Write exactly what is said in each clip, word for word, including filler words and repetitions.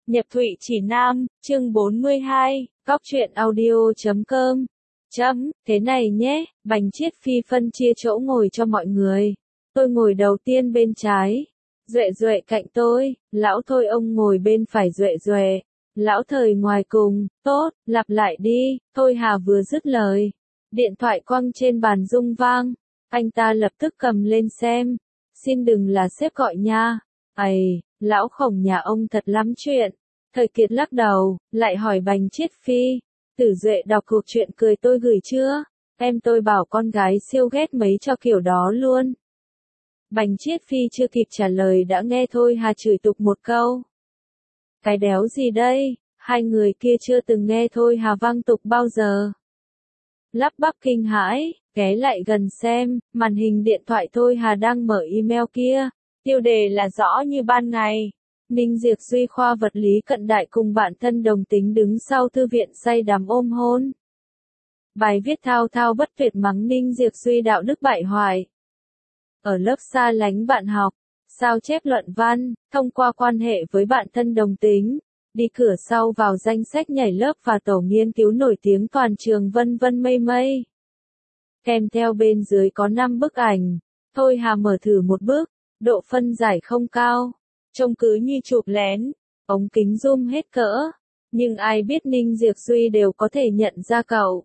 Nhập Thụy Chỉ Nam, chương bốn mươi hai, Góc truyện audio chấm com. Chấm, thế này nhé, Bành Chiết Phi phân chia chỗ ngồi cho mọi người. Tôi ngồi đầu tiên bên trái, Duệ Duệ cạnh tôi, lão Thôi ông ngồi bên phải Duệ Duệ, lão Thời ngoài cùng. Tốt, lặp lại đi. Thôi Hà vừa dứt lời, điện thoại quăng trên bàn rung vang, anh ta lập tức cầm lên xem. Xin đừng là sếp gọi nha. Ầy, lão Khổng nhà ông thật lắm chuyện. Thời Kiệt lắc đầu, lại hỏi Bành Chiết Phi, Tử Duệ đọc cuộc chuyện cười tôi gửi chưa? Em tôi bảo con gái siêu ghét mấy cho kiểu đó luôn. Bành Chiết Phi chưa kịp trả lời đã nghe Thôi Hà chửi tục một câu. Cái đéo gì đây, hai người kia chưa từng nghe Thôi Hà văng tục bao giờ. Lắp bắp kinh hãi, ghé lại gần xem, màn hình điện thoại Thôi Hà đang mở email kia. Tiêu đề là rõ như ban ngày. Ninh Diệp Duy khoa vật lý cận đại cùng bạn thân đồng tính đứng sau thư viện say đắm ôm hôn. Bài viết thao thao bất tuyệt mắng Ninh Diệp Duy đạo đức bại hoại. Ở lớp xa lánh bạn học, sao chép luận văn, thông qua quan hệ với bạn thân đồng tính, đi cửa sau vào danh sách nhảy lớp và tổ nghiên cứu nổi tiếng toàn trường vân vân mây mây. Kèm theo bên dưới có năm bức ảnh, Thôi Hà mở thử một bức, độ phân giải không cao. Trông cứ như chụp lén, ống kính zoom hết cỡ, nhưng ai biết Ninh Diệp Duy đều có thể nhận ra cậu.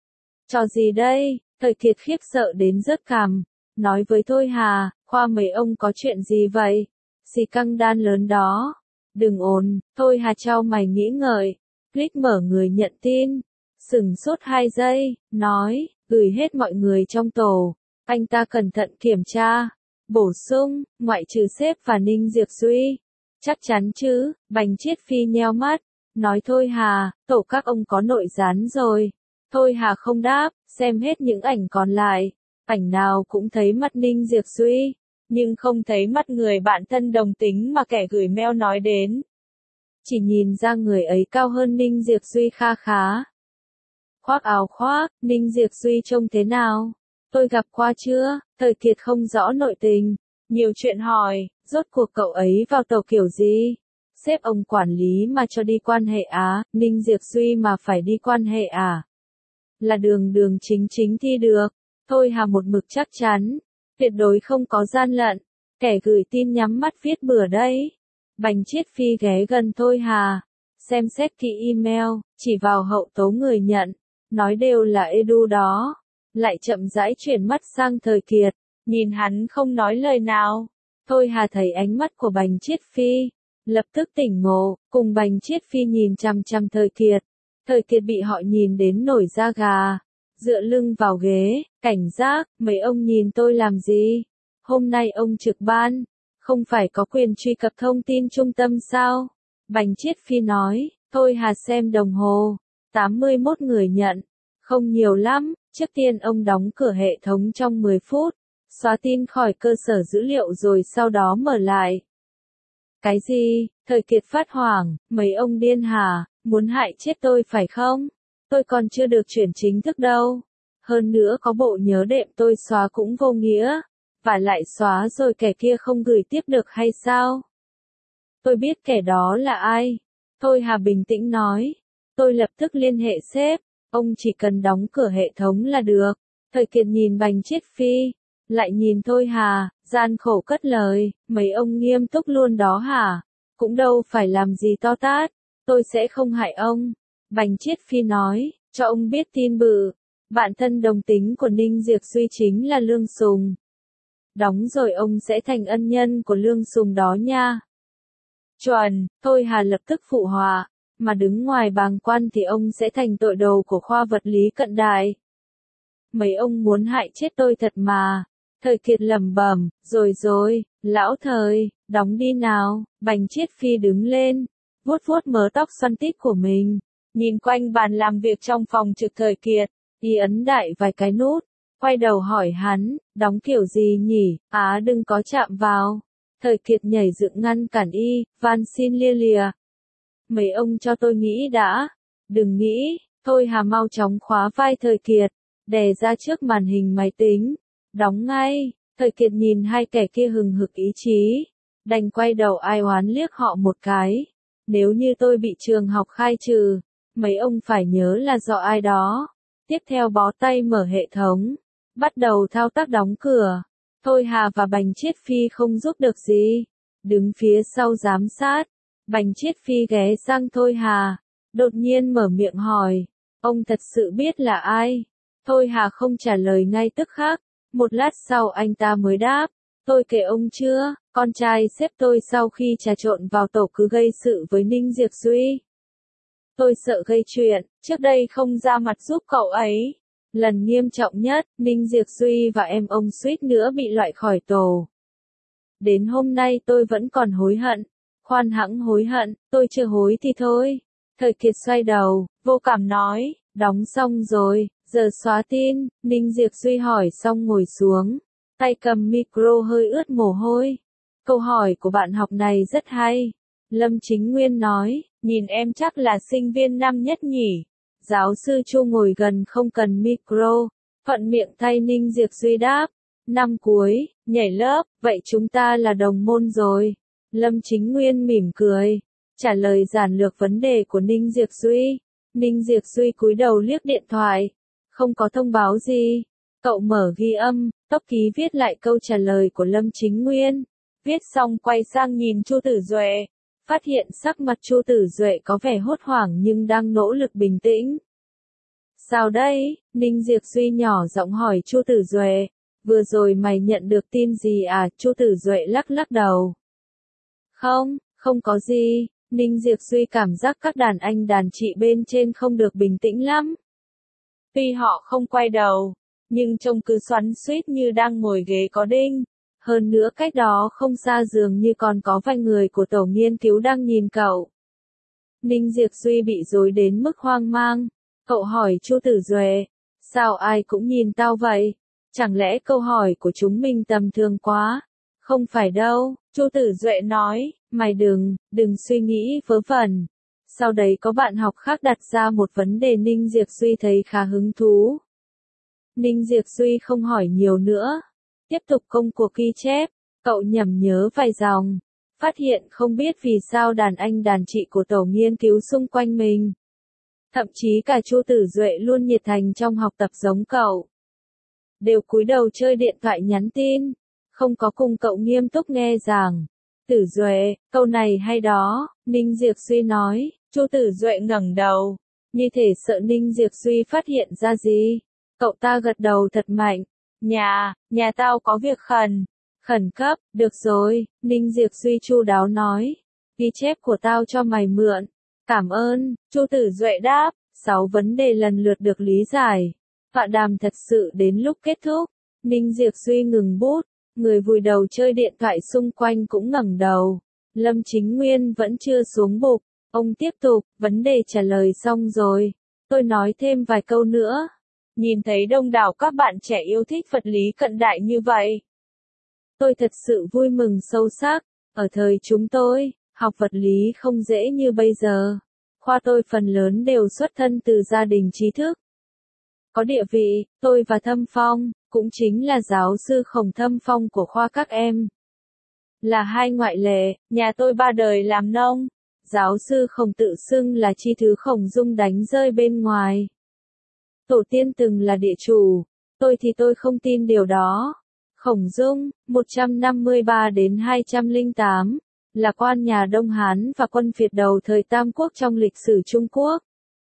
Trò gì đây? Thời Kiệt khiếp sợ đến rớt cằm, nói với Thôi Hà, khoa mấy ông có chuyện gì vậy? Xì căng đan lớn đó. Đừng ồn. Thôi Hà trao mày nghĩ ngợi, click mở người nhận tin, sửng sốt hai giây, nói, gửi hết mọi người trong tổ. Anh ta cẩn thận kiểm tra. Bổ sung, ngoại trừ sếp và Ninh Diệp Duy. Chắc chắn chứ, Bành Chiết Phi nheo mắt, nói Thôi Hà, tổ các ông có nội gián rồi. Thôi Hà không đáp, xem hết những ảnh còn lại. Ảnh nào cũng thấy mắt Ninh Diệp Duy, nhưng không thấy mắt người bạn thân đồng tính mà kẻ gửi mail nói đến. Chỉ nhìn ra người ấy cao hơn Ninh Diệp Duy kha khá. Khoác áo khoác, Ninh Diệp Duy trông thế nào? Tôi gặp qua chưa? Thời Kiệt không rõ nội tình. Nhiều chuyện hỏi, rốt cuộc cậu ấy vào tàu kiểu gì? Sếp ông quản lý mà cho đi quan hệ á, Ninh Diệp Duy mà phải đi quan hệ à? Là đường đường chính chính thi được. Thôi Hà một mực chắc chắn. Tuyệt đối không có gian lận. Kẻ gửi tin nhắm mắt viết bừa đấy. Bành Chiết Phi ghé gần Thôi Hà. Xem xét kỹ email, chỉ vào hậu tố người nhận. Nói đều là Edu đó. Lại chậm rãi chuyển mắt sang Thời Kiệt, nhìn hắn không nói lời nào. Thôi Hà thấy ánh mắt của Bành Chiết Phi, lập tức tỉnh ngộ, cùng Bành Chiết Phi nhìn chằm chằm Thời Kiệt. Thời Kiệt bị họ nhìn đến nổi da gà, dựa lưng vào ghế, cảnh giác, mấy ông nhìn tôi làm gì? Hôm nay ông trực ban, không phải có quyền truy cập thông tin trung tâm sao? Bành Chiết Phi nói. Thôi Hà xem đồng hồ, tám mươi mốt người nhận, không nhiều lắm. Trước tiên ông đóng cửa hệ thống trong mười phút, xóa tin khỏi cơ sở dữ liệu rồi sau đó mở lại. Cái gì? Thời Kiệt phát hoảng, mấy ông điên hả, muốn hại chết tôi phải không? Tôi còn chưa được chuyển chính thức đâu. Hơn nữa có bộ nhớ đệm tôi xóa cũng vô nghĩa. Và lại xóa rồi kẻ kia không gửi tiếp được hay sao? Tôi biết kẻ đó là ai. Thôi Hà bình tĩnh nói. Tôi lập tức liên hệ sếp. Ông chỉ cần đóng cửa hệ thống là được. Thời Kiệt nhìn Bành Chiết Phi, lại nhìn Thôi Hà, gian khổ cất lời, mấy ông nghiêm túc luôn đó hả? Cũng đâu phải làm gì to tát, tôi sẽ không hại ông. Bành Chiết Phi nói, cho ông biết tin bự, bạn thân đồng tính của Ninh Diệp Duy chính là Lương Sùng. Đóng rồi ông sẽ thành ân nhân của Lương Sùng đó nha. Chuẩn, Thôi Hà lập tức phụ họa. Mà đứng ngoài bàng quan thì ông sẽ thành tội đồ của khoa vật lý cận đại. Mấy ông muốn hại chết tôi thật mà. Thời Kiệt lẩm bẩm, rồi rồi, lão Thời, đóng đi nào. Bành Chiết Phi đứng lên, vuốt vuốt mớ tóc xoăn tít của mình, nhìn quanh bàn làm việc trong phòng trực Thời Kiệt, y ấn đại vài cái nút, quay đầu hỏi hắn, đóng kiểu gì nhỉ, á đừng có chạm vào. Thời Kiệt nhảy dựng ngăn cản y, van xin lia lìa. Mấy ông cho tôi nghĩ đã. Đừng nghĩ. Thôi Hà mau chóng khóa vai Thời Kiệt, đè ra trước màn hình máy tính. Đóng ngay. Thời Kiệt nhìn hai kẻ kia hừng hực ý chí, đành quay đầu ai oán liếc họ một cái. Nếu như tôi bị trường học khai trừ, mấy ông phải nhớ là do ai đó. Tiếp theo bó tay mở hệ thống, bắt đầu thao tác đóng cửa. Thôi Hà và Bành Chiết Phi không giúp được gì. Đứng phía sau giám sát, Bành Chiết Phi ghé sang Thôi Hà, đột nhiên mở miệng hỏi, ông thật sự biết là ai? Thôi Hà không trả lời ngay tức khắc, một lát sau anh ta mới đáp, tôi kể ông chưa, con trai sếp tôi sau khi trà trộn vào tổ cứ gây sự với Ninh Diệp Duy. Tôi sợ gây chuyện, trước đây không ra mặt giúp cậu ấy. Lần nghiêm trọng nhất, Ninh Diệp Duy và em ông suýt nữa bị loại khỏi tổ. Đến hôm nay tôi vẫn còn hối hận. Khoan hãng hối hận, tôi chưa hối thì thôi. Thời Kiệt xoay đầu, vô cảm nói, đóng xong rồi, giờ xóa tin. Ninh Diệp Duy hỏi xong ngồi xuống, tay cầm micro hơi ướt mồ hôi. Câu hỏi của bạn học này rất hay. Lâm Chính Nguyên nói, nhìn em chắc là sinh viên năm nhất nhỉ. Giáo sư Chu ngồi gần không cần micro, thuận miệng thay Ninh Diệp Duy đáp. Năm cuối, nhảy lớp, vậy chúng ta là đồng môn rồi. Lâm Chính Nguyên mỉm cười, trả lời giản lược vấn đề của Ninh Diệp Duy. Ninh Diệp Duy cúi đầu liếc điện thoại, không có thông báo gì. Cậu mở ghi âm, tốc ký viết lại câu trả lời của Lâm Chính Nguyên. Viết xong quay sang nhìn Chu Tử Duệ, phát hiện sắc mặt Chu Tử Duệ có vẻ hốt hoảng nhưng đang nỗ lực bình tĩnh. Sao đây? Ninh Diệp Duy nhỏ giọng hỏi Chu Tử Duệ. Vừa rồi mày nhận được tin gì à? Chu Tử Duệ lắc lắc đầu. Không, không có gì. Ninh Diệp Duy cảm giác các đàn anh đàn chị bên trên không được bình tĩnh lắm. Tuy họ không quay đầu, nhưng trông cứ xoắn xuýt như đang ngồi ghế có đinh. Hơn nữa cách đó không xa dường như còn có vài người của tổ nghiên cứu đang nhìn cậu. Ninh Diệp Duy bị rối đến mức hoang mang. Cậu hỏi Chu Tử Duệ, sao ai cũng nhìn tao vậy? Chẳng lẽ câu hỏi của chúng mình tầm thường quá? Không phải đâu, Chu Tử Duệ nói, mày đừng, đừng suy nghĩ vớ vẩn. Sau đấy có bạn học khác đặt ra một vấn đề Ninh Diệp Duy thấy khá hứng thú. Ninh Diệp Duy không hỏi nhiều nữa. Tiếp tục công cuộc ghi chép, cậu nhẩm nhớ vài dòng. Phát hiện không biết vì sao đàn anh đàn chị của tổ nghiên cứu xung quanh mình. Thậm chí cả Chu Tử Duệ luôn nhiệt thành trong học tập giống cậu. Đều cúi đầu chơi điện thoại nhắn tin, không có cùng cậu nghiêm túc nghe giảng. Tử Duệ, câu này hay đó, Ninh Diệp Duy nói. Chu Tử Duệ ngẩng đầu, như thể sợ Ninh Diệp Duy phát hiện ra gì. Cậu ta gật đầu thật mạnh. Nhà, nhà tao có việc khẩn. Khẩn cấp, được rồi, Ninh Diệp Duy chu đáo nói. Ghi chép của tao cho mày mượn. Cảm ơn, Chu Tử Duệ đáp. Sáu vấn đề lần lượt được lý giải. Tọa đàm thật sự đến lúc kết thúc. Ninh Diệp Duy ngừng bút. Người vùi đầu chơi điện thoại xung quanh cũng ngẩng đầu. Lâm Chính Nguyên vẫn chưa xuống bục. Ông tiếp tục, vấn đề trả lời xong rồi. Tôi nói thêm vài câu nữa. Nhìn thấy đông đảo các bạn trẻ yêu thích vật lý cận đại như vậy. Tôi thật sự vui mừng sâu sắc. Ở thời chúng tôi, học vật lý không dễ như bây giờ. Khoa tôi phần lớn đều xuất thân từ gia đình trí thức. Có địa vị, tôi và Thâm Phong, cũng chính là giáo sư Khổng Thâm Phong của khoa các em. Là hai ngoại lệ, nhà tôi ba đời làm nông. Giáo sư Khổng tự xưng là chi thứ Khổng Dung đánh rơi bên ngoài. Tổ tiên từng là địa chủ, tôi thì tôi không tin điều đó. Khổng Dung, một trăm năm mươi ba đến hai trăm lẻ tám, là quan nhà Đông Hán và quân phiệt đầu thời Tam Quốc trong lịch sử Trung Quốc.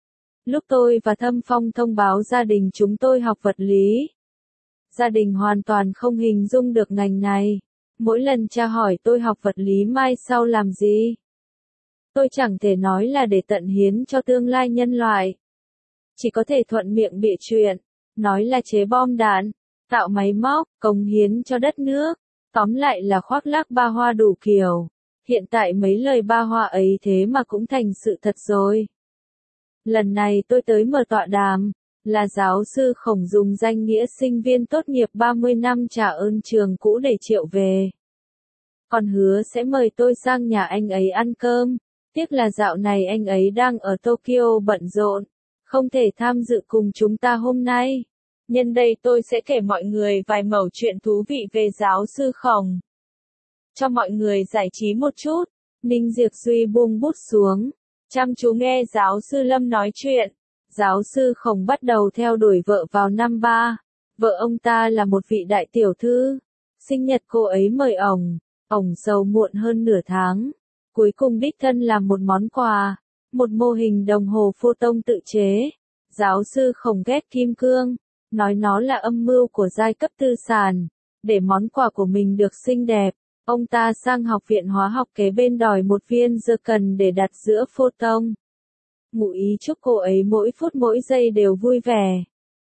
Lúc tôi và Thâm Phong thông báo gia đình chúng tôi học vật lý, gia đình hoàn toàn không hình dung được ngành này. Mỗi lần cha hỏi tôi học vật lý mai sau làm gì, tôi chẳng thể nói là để tận hiến cho tương lai nhân loại. Chỉ có thể thuận miệng bịa chuyện, nói là chế bom đạn, tạo máy móc, cống hiến cho đất nước. Tóm lại là khoác lác ba hoa đủ kiểu. Hiện tại mấy lời ba hoa ấy thế mà cũng thành sự thật rồi. Lần này tôi tới mở tọa đàm, là giáo sư Khổng dùng danh nghĩa sinh viên tốt nghiệp ba mươi năm trả ơn trường cũ để triệu về. Còn hứa sẽ mời tôi sang nhà anh ấy ăn cơm. Tiếc là dạo này anh ấy đang ở Tokyo bận rộn, không thể tham dự cùng chúng ta hôm nay. Nhân đây tôi sẽ kể mọi người vài mẩu chuyện thú vị về giáo sư Khổng. Cho mọi người giải trí một chút. Ninh Diệp Duy buông bút xuống, chăm chú nghe giáo sư Lâm nói chuyện. Giáo sư Khổng bắt đầu theo đuổi vợ vào năm ba. Vợ ông ta là một vị đại tiểu thư. Sinh nhật cô ấy mời ổng. Ổng sầu muộn hơn nửa tháng. Cuối cùng đích thân làm một món quà. Một mô hình đồng hồ photon tự chế. Giáo sư Khổng ghét kim cương. Nói nó là âm mưu của giai cấp tư sản. Để món quà của mình được xinh đẹp. Ông ta sang học viện hóa học kế bên đòi một viên zircon để đặt giữa photon. Ngụ ý chúc cô ấy mỗi phút mỗi giây đều vui vẻ.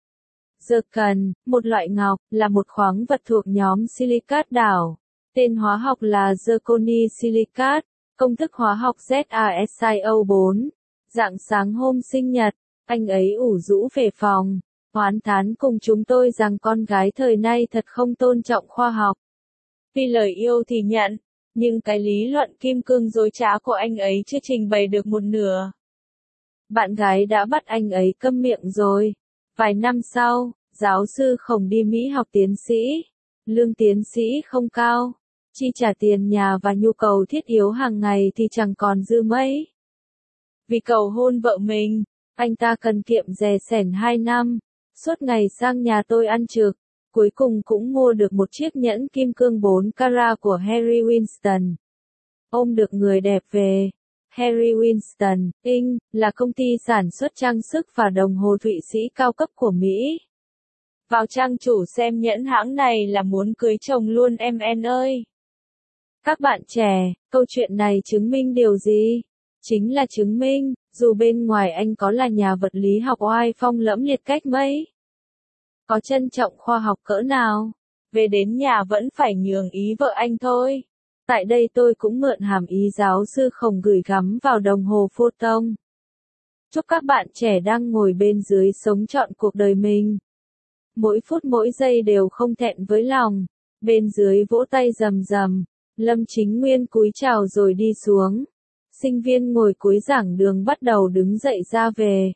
Zircon, một loại ngọc, là một khoáng vật thuộc nhóm silicat đảo. Tên hóa học là zirconi silicat, công thức hóa học Z A S I O bốn. Rạng sáng hôm sinh nhật, anh ấy ủ rũ về phòng, oán thán cùng chúng tôi rằng con gái thời nay thật không tôn trọng khoa học. Vì lời yêu thì nhận, nhưng cái lý luận kim cương dối trá của anh ấy chưa trình bày được một nửa. Bạn gái đã bắt anh ấy câm miệng rồi. Vài năm sau, giáo sư Khổng đi Mỹ học tiến sĩ. Lương tiến sĩ không cao. Chi trả tiền nhà và nhu cầu thiết yếu hàng ngày thì chẳng còn dư mấy. Vì cầu hôn vợ mình, anh ta cần kiệm dè sẻn hai năm. Suốt ngày sang nhà tôi ăn trực. Cuối cùng cũng mua được một chiếc nhẫn kim cương bốn carat của Harry Winston. Ôm được người đẹp về. Harry Winston, Incorporated, là công ty sản xuất trang sức và đồng hồ Thụy Sĩ cao cấp của Mỹ. Vào trang chủ xem nhẫn hãng này là muốn cưới chồng luôn em en ơi. Các bạn trẻ, câu chuyện này chứng minh điều gì? Chính là chứng minh, dù bên ngoài anh có là nhà vật lý học oai phong lẫm liệt cách mấy, có trân trọng khoa học cỡ nào, về đến nhà vẫn phải nhường ý vợ anh thôi. Tại đây tôi cũng mượn hàm ý giáo sư Khổng gửi gắm vào đồng hồ photon. Chúc các bạn trẻ đang ngồi bên dưới sống trọn cuộc đời mình. Mỗi phút mỗi giây đều không thẹn với lòng. Bên dưới vỗ tay rầm rầm. Lâm Chính Nguyên cúi chào rồi đi xuống. Sinh viên ngồi cuối giảng đường bắt đầu đứng dậy ra về.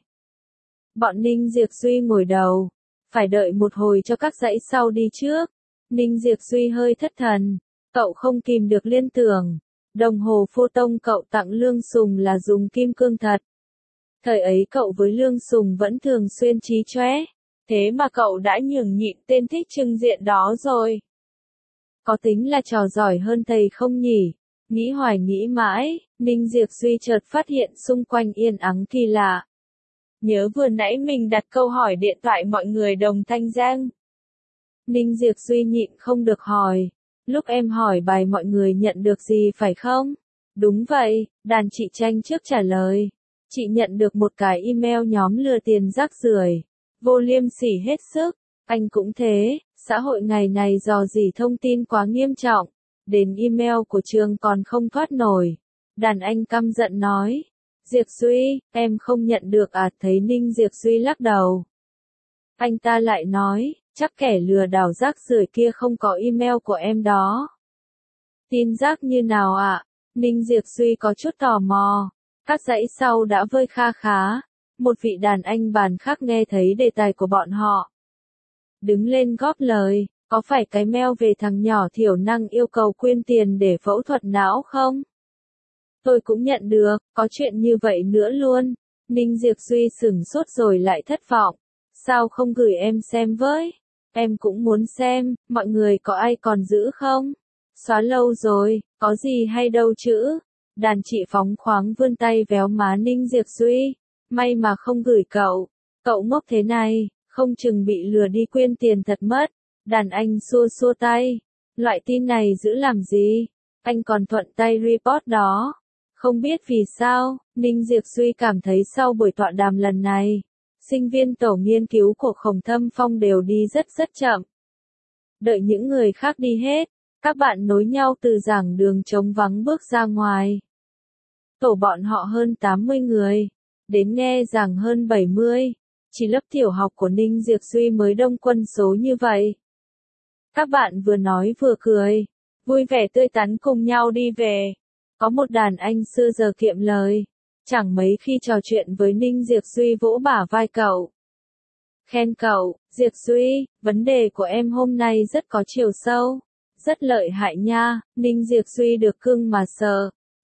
Bọn Ninh Diệp Duy ngồi đầu. Phải đợi một hồi cho các dãy sau đi trước. Ninh Diệp Duy hơi thất thần. Cậu không kìm được liên tưởng. Đồng hồ photon cậu tặng Lương Sùng là dùng kim cương thật. Thời ấy cậu với Lương Sùng vẫn thường xuyên chí chóe. Thế mà cậu đã nhường nhịn tên thích trưng diện đó rồi. Có tính là trò giỏi hơn thầy không nhỉ? Nghĩ hoài nghĩ mãi, Ninh Diệp Duy chợt phát hiện xung quanh yên ắng kỳ lạ. Nhớ vừa nãy mình đặt câu hỏi điện thoại mọi người đồng thanh giang. Ninh Diệp Duy nhịn không được hỏi. Lúc em hỏi bài mọi người nhận được gì phải không? Đúng vậy, đàn chị tranh trước trả lời. Chị nhận được một cái email nhóm lừa tiền rác rưởi, vô liêm sỉ hết sức. Anh cũng thế, xã hội ngày này dò dỉ thông tin quá nghiêm trọng. Đến email của trường còn không thoát nổi. Đàn anh căm giận nói. Diệp Duy, em không nhận được à? Thấy Ninh Diệp Duy lắc đầu. Anh ta lại nói, chắc kẻ lừa đảo rác rưởi kia không có email của em đó. Tin rác như nào ạ? À? Ninh Diệp Duy có chút tò mò. Các dãy sau đã vơi kha khá. Một vị đàn anh bàn khác nghe thấy đề tài của bọn họ. Đứng lên góp lời, có phải cái mail về thằng nhỏ thiểu năng yêu cầu quyên tiền để phẫu thuật não không? Tôi cũng nhận được, có chuyện như vậy nữa luôn. Ninh Diệp Duy sửng sốt rồi lại thất vọng. Sao không gửi em xem với? Em cũng muốn xem, mọi người có ai còn giữ không? Xóa lâu rồi, có gì hay đâu chứ? Đàn chị phóng khoáng vươn tay véo má Ninh Diệp Duy. May mà không gửi cậu. Cậu ngốc thế này, không chừng bị lừa đi quyên tiền thật mất. Đàn anh xua xua tay. Loại tin này giữ làm gì? Anh còn thuận tay report đó. Không biết vì sao, Ninh Diệp Duy cảm thấy sau buổi tọa đàm lần này, sinh viên tổ nghiên cứu của Khổng Thâm Phong đều đi rất rất chậm. Đợi những người khác đi hết, các bạn nối nhau từ giảng đường trống vắng bước ra ngoài. Tổ bọn họ hơn tám mươi người, đến nghe giảng hơn bảy mươi, chỉ lớp tiểu học của Ninh Diệp Duy mới đông quân số như vậy. Các bạn vừa nói vừa cười, vui vẻ tươi tắn cùng nhau đi về. Có một đàn anh xưa giờ kiệm lời, chẳng mấy khi trò chuyện với Ninh Diệp Duy vỗ bả vai cậu. Khen cậu, Diệp Duy, vấn đề của em hôm nay rất có chiều sâu, rất lợi hại nha. Ninh Diệp Duy được cưng mà sợ.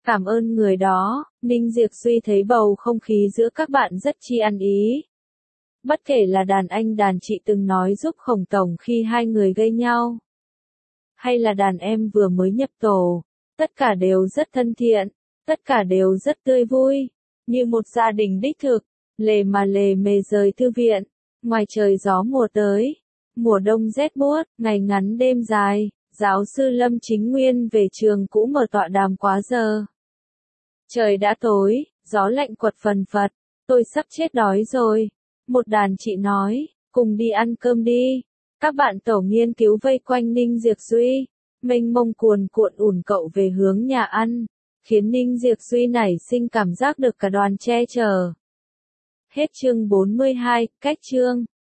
Cảm ơn người đó, Ninh Diệp Duy thấy bầu không khí giữa các bạn rất chi ăn ý. Bất kể là đàn anh đàn chị từng nói giúp Khổng Tổng khi hai người gây nhau, hay là đàn em vừa mới nhập tổ, tất cả đều rất thân thiện, tất cả đều rất tươi vui, như một gia đình đích thực, lề mà lề mề rời thư viện, ngoài trời gió mùa tới, mùa đông rét buốt, ngày ngắn đêm dài, giáo sư Lâm Chính Nguyên về trường cũ mở tọa đàm quá giờ. Trời đã tối, gió lạnh quật phần phật, tôi sắp chết đói rồi. Một đàn chị nói, cùng đi ăn cơm đi. Các bạn tổ nghiên cứu vây quanh Ninh Diệp Duy, mênh mông cuồn cuộn ủn cậu về hướng nhà ăn, khiến Ninh Diệp Duy nảy sinh cảm giác được cả đoàn che chở. Hết chương bốn mươi hai, cách chương.